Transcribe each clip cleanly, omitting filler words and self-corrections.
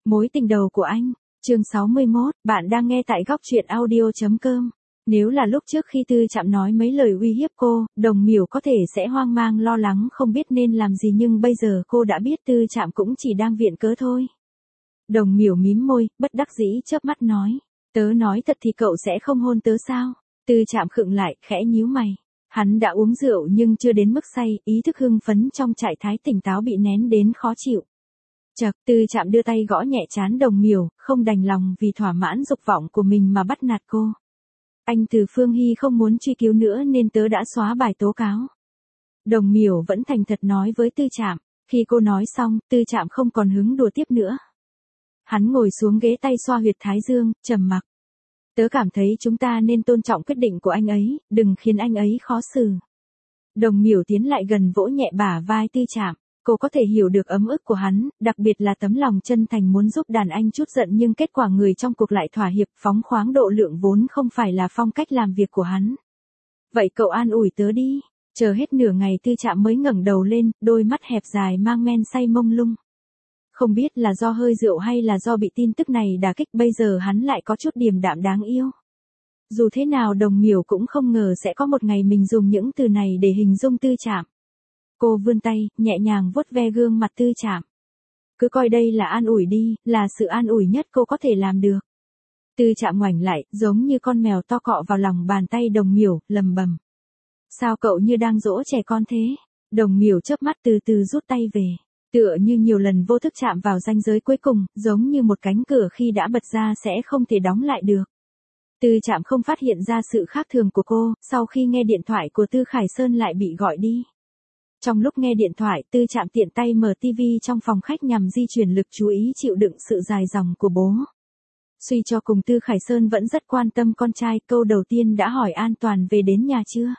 Mối tình đầu của anh, chương 61, bạn đang nghe tại góc truyện audio.com. Nếu là lúc trước khi Tư Trạm nói mấy lời uy hiếp cô, Đồng Miểu có thể sẽ hoang mang lo lắng không biết nên làm gì, nhưng bây giờ cô đã biết Tư Trạm cũng chỉ đang viện cớ thôi. Đồng Miểu mím môi, bất đắc dĩ chớp mắt nói, tớ nói thật thì cậu sẽ không hôn tớ sao? Tư Trạm khựng lại, khẽ nhíu mày. Hắn đã uống rượu nhưng chưa đến mức say, ý thức hưng phấn trong trạng thái tỉnh táo bị nén đến khó chịu. Chậc, Tư Trạm đưa tay gõ nhẹ trán Đồng Miểu, không đành lòng vì thỏa mãn dục vọng của mình mà bắt nạt cô. Anh Từ Phương Hy không muốn truy cứu nữa nên tớ đã xóa bài tố cáo. Đồng Miểu vẫn thành thật nói với Tư Trạm. Khi cô nói xong, Tư Trạm không còn hứng đùa tiếp nữa. Hắn ngồi xuống ghế, tay xoa huyệt thái dương, trầm mặc. Tớ cảm thấy chúng ta nên tôn trọng quyết định của anh ấy, đừng khiến anh ấy khó xử. Đồng Miểu tiến lại gần vỗ nhẹ bả vai Tư Trạm. Cô có thể hiểu được ấm ức của hắn, đặc biệt là tấm lòng chân thành muốn giúp đàn anh chút giận, nhưng kết quả người trong cuộc lại thỏa hiệp, phóng khoáng độ lượng vốn không phải là phong cách làm việc của hắn. Vậy cậu an ủi tớ đi. Chờ hết nửa ngày Tư Trạm mới ngẩng đầu lên, đôi mắt hẹp dài mang men say mông lung. Không biết là do hơi rượu hay là do bị tin tức này đả kích, bây giờ hắn lại có chút điềm đạm đáng yêu. Dù thế nào Đồng Miểu cũng không ngờ sẽ có một ngày mình dùng những từ này để hình dung Tư Trạm. Cô vươn tay, nhẹ nhàng vuốt ve gương mặt Tư Trạm. Cứ coi đây là an ủi đi, là sự an ủi nhất cô có thể làm được. Tư Trạm ngoảnh lại, giống như con mèo to cọ vào lòng bàn tay Đồng Miểu, lầm bầm. Sao cậu như đang dỗ trẻ con thế? Đồng Miểu chớp mắt từ từ rút tay về. Tựa như nhiều lần vô thức chạm vào ranh giới cuối cùng, giống như một cánh cửa khi đã bật ra sẽ không thể đóng lại được. Tư Trạm không phát hiện ra sự khác thường của cô, sau khi nghe điện thoại của Tư Khải Sơn lại bị gọi đi. Trong lúc nghe điện thoại, Tư Trạm tiện tay mở TV trong phòng khách nhằm di chuyển lực chú ý chịu đựng sự dài dòng của bố. Suy cho cùng Tư Khải Sơn vẫn rất quan tâm con trai, câu đầu tiên đã hỏi an toàn về đến nhà chưa.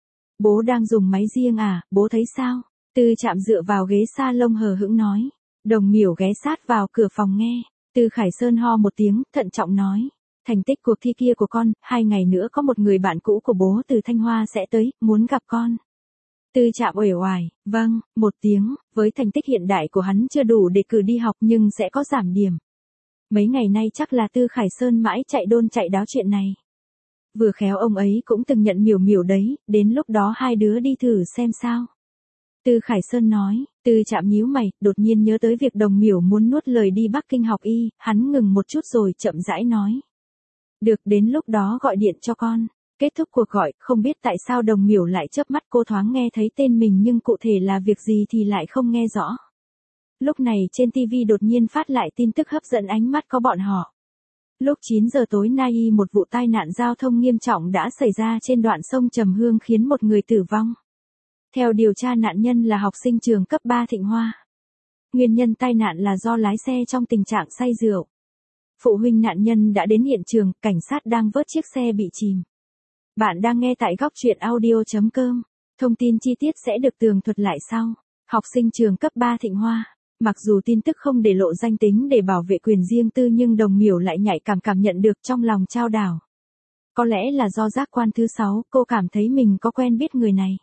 Bố đang dùng máy riêng à, bố thấy sao? Tư Trạm dựa vào ghế salon hờ hững nói. Đồng Miểu ghé sát vào cửa phòng nghe. Tư Khải Sơn ho một tiếng, thận trọng nói. Thành tích cuộc thi kia của con, 2 ngày nữa có một người bạn cũ của bố từ Thanh Hoa sẽ tới, muốn gặp con. Tư Trạm uể oải, vâng, một tiếng, với thành tích hiện đại của hắn chưa đủ để cử đi học nhưng sẽ có giảm điểm. Mấy ngày nay chắc là Tư Khải Sơn mãi chạy đôn chạy đáo chuyện này. Vừa khéo ông ấy cũng từng nhận Miểu Miểu đấy, đến lúc đó hai đứa đi thử xem sao. Tư Khải Sơn nói. Tư Trạm nhíu mày, đột nhiên nhớ tới việc Đồng Miểu muốn nuốt lời đi Bắc Kinh học y, hắn ngừng một chút rồi chậm rãi nói. Được, đến lúc đó gọi điện cho con. Kết thúc cuộc gọi, không biết tại sao Đồng Miểu lại chớp mắt, cô thoáng nghe thấy tên mình nhưng cụ thể là việc gì thì lại không nghe rõ. Lúc này trên TV đột nhiên phát lại tin tức hấp dẫn ánh mắt có bọn họ. Lúc 9 giờ tối nay một vụ tai nạn giao thông nghiêm trọng đã xảy ra trên đoạn sông Trầm Hương khiến một người tử vong. Theo điều tra nạn nhân là học sinh trường cấp 3 Thịnh Hoa. Nguyên nhân tai nạn là do lái xe trong tình trạng say rượu. Phụ huynh nạn nhân đã đến hiện trường, cảnh sát đang vớt chiếc xe bị chìm. Bạn đang nghe tại góc truyện audio.com. Thông tin chi tiết sẽ được tường thuật lại sau. Học sinh trường cấp 3 Thịnh Hoa. Mặc dù tin tức không để lộ danh tính để bảo vệ quyền riêng tư nhưng Đồng Miểu lại nhạy cảm nhận được trong lòng chao đảo. Có lẽ là do giác quan thứ 6, cô cảm thấy mình có quen biết người này.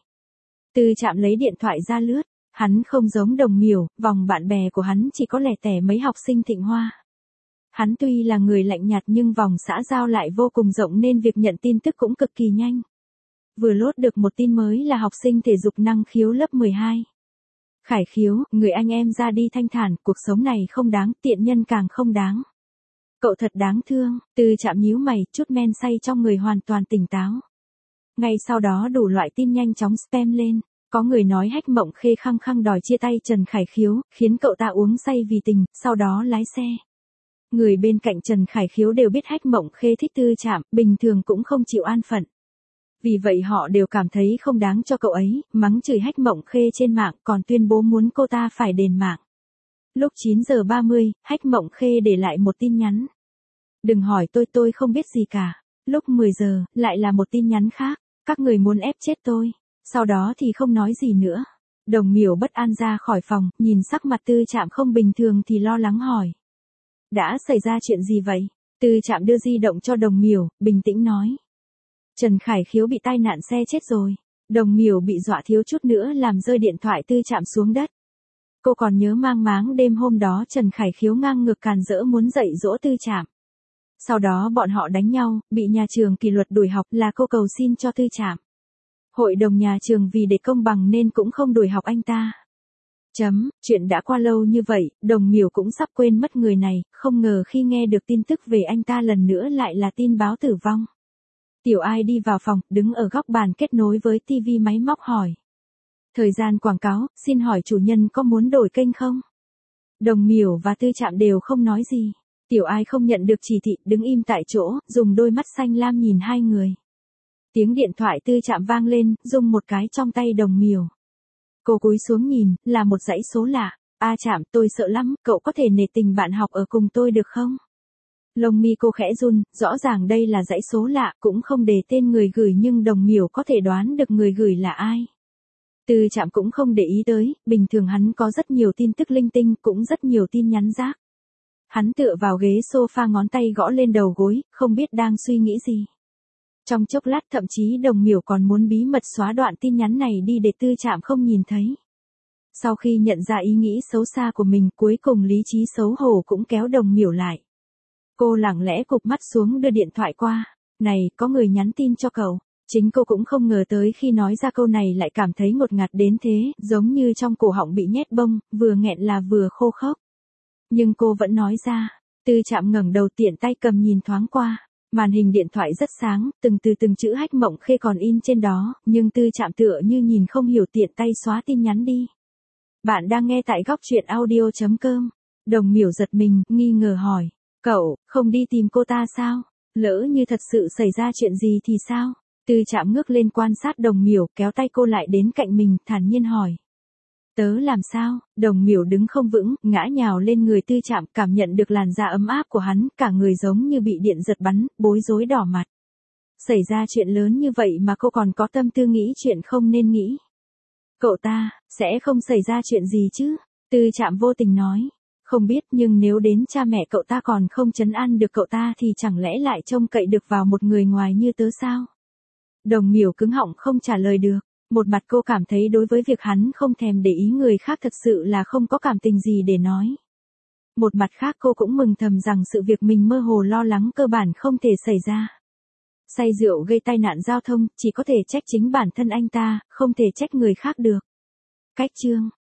Tư Trạm lấy điện thoại ra lướt. Hắn không giống Đồng Miểu, vòng bạn bè của hắn chỉ có lẻ tẻ mấy học sinh Thịnh Hoa. Hắn tuy là người lạnh nhạt nhưng vòng xã giao lại vô cùng rộng nên việc nhận tin tức cũng cực kỳ nhanh. Vừa lốt được một tin mới là học sinh thể dục năng khiếu lớp 12. Khải Khiếu, người anh em ra đi thanh thản, cuộc sống này không đáng, tiện nhân càng không đáng. Cậu thật đáng thương. Tư Trạm nhíu mày, chút men say trong người hoàn toàn tỉnh táo. Ngay sau đó đủ loại tin nhanh chóng spam lên. Có người nói Hách Mộng Khê khăng khăng đòi chia tay Trần Khải Khiếu, khiến cậu ta uống say vì tình, sau đó lái xe. Người bên cạnh Trần Khải Khiếu đều biết Hách Mộng Khê thích Tư Trạm, bình thường cũng không chịu an phận. Vì vậy họ đều cảm thấy không đáng cho cậu ấy, mắng chửi Hách Mộng Khê trên mạng, còn tuyên bố muốn cô ta phải đền mạng. Lúc 9 giờ 30, Hách Mộng Khê để lại một tin nhắn. Đừng hỏi tôi không biết gì cả. Lúc 10 giờ, lại là một tin nhắn khác. Các người muốn ép chết tôi. Sau đó thì không nói gì nữa. Đồng Miểu bất an ra khỏi phòng, nhìn sắc mặt Tư Trạm không bình thường thì lo lắng hỏi. Đã xảy ra chuyện gì vậy? Tư Trạm đưa di động cho Đồng Miểu, bình tĩnh nói. Trần Khải Khiếu bị tai nạn xe chết rồi. Đồng Miểu bị dọa thiếu chút nữa làm rơi điện thoại Tư Trạm xuống đất. Cô còn nhớ mang máng đêm hôm đó Trần Khải Khiếu ngang ngược càn rỡ muốn dạy dỗ Tư Trạm. Sau đó bọn họ đánh nhau, bị nhà trường kỷ luật đuổi học là cô cầu xin cho Tư Trạm. Hội đồng nhà trường vì để công bằng nên cũng không đuổi học anh ta. Chuyện đã qua lâu như vậy, Đồng Miểu cũng sắp quên mất người này, không ngờ khi nghe được tin tức về anh ta lần nữa lại là tin báo tử vong. Tiểu Ai đi vào phòng, đứng ở góc bàn kết nối với tivi máy móc hỏi. Thời gian quảng cáo, xin hỏi chủ nhân có muốn đổi kênh không? Đồng Miểu và Tư Trạm đều không nói gì. Tiểu Ai không nhận được chỉ thị, đứng im tại chỗ, dùng đôi mắt xanh lam nhìn hai người. Tiếng điện thoại Tư Trạm vang lên, rung một cái trong tay Đồng Miểu. Cô cúi xuống nhìn, là một dãy số lạ. A Trạm, tôi sợ lắm, cậu có thể nể tình bạn học ở cùng tôi được không? Lông mi cô khẽ run, rõ ràng đây là dãy số lạ, cũng không đề tên người gửi nhưng Đồng Miểu có thể đoán được người gửi là ai. Tư Trạm cũng không để ý tới, bình thường hắn có rất nhiều tin tức linh tinh, cũng rất nhiều tin nhắn rác. Hắn tựa vào ghế sofa ngón tay gõ lên đầu gối, không biết đang suy nghĩ gì. Trong chốc lát thậm chí Đồng Miểu còn muốn bí mật xóa đoạn tin nhắn này đi để Tư Trạm không nhìn thấy. Sau khi nhận ra ý nghĩ xấu xa của mình, cuối cùng lý trí xấu hổ cũng kéo Đồng Miểu lại. Cô lặng lẽ cụp mắt xuống đưa điện thoại qua. Này, có người nhắn tin cho cậu. Chính cô cũng không ngờ tới khi nói ra câu này lại cảm thấy ngột ngạt đến thế, giống như trong cổ họng bị nhét bông, vừa nghẹn là vừa khô khốc. Nhưng cô vẫn nói ra. Tư Trạm ngẩng đầu tiện tay cầm nhìn thoáng qua. Màn hình điện thoại rất sáng, từng chữ Hách Mộng Khê còn in trên đó, nhưng Tư Trạm tựa như nhìn không hiểu tiện tay xóa tin nhắn đi. Bạn đang nghe tại góc truyện audio.com. Đồng Miểu giật mình, nghi ngờ hỏi. Cậu, không đi tìm cô ta sao? Lỡ như thật sự xảy ra chuyện gì thì sao? Tư Trạm ngước lên quan sát Đồng Miểu, kéo tay cô lại đến cạnh mình, thản nhiên hỏi. Tớ làm sao? Đồng Miểu đứng không vững, ngã nhào lên người Tư Trạm, cảm nhận được làn da ấm áp của hắn, cả người giống như bị điện giật bắn, bối rối đỏ mặt. Xảy ra chuyện lớn như vậy mà cô còn có tâm tư nghĩ chuyện không nên nghĩ. Cậu ta, sẽ không xảy ra chuyện gì chứ? Tư Trạm vô tình nói. Không biết, nhưng nếu đến cha mẹ cậu ta còn không trấn an được cậu ta thì chẳng lẽ lại trông cậy được vào một người ngoài như tớ sao? Đồng Miểu cứng họng không trả lời được. Một mặt cô cảm thấy đối với việc hắn không thèm để ý người khác thật sự là không có cảm tình gì để nói. Một mặt khác cô cũng mừng thầm rằng sự việc mình mơ hồ lo lắng cơ bản không thể xảy ra. Say rượu gây tai nạn giao thông, chỉ có thể trách chính bản thân anh ta, không thể trách người khác được. Cách chương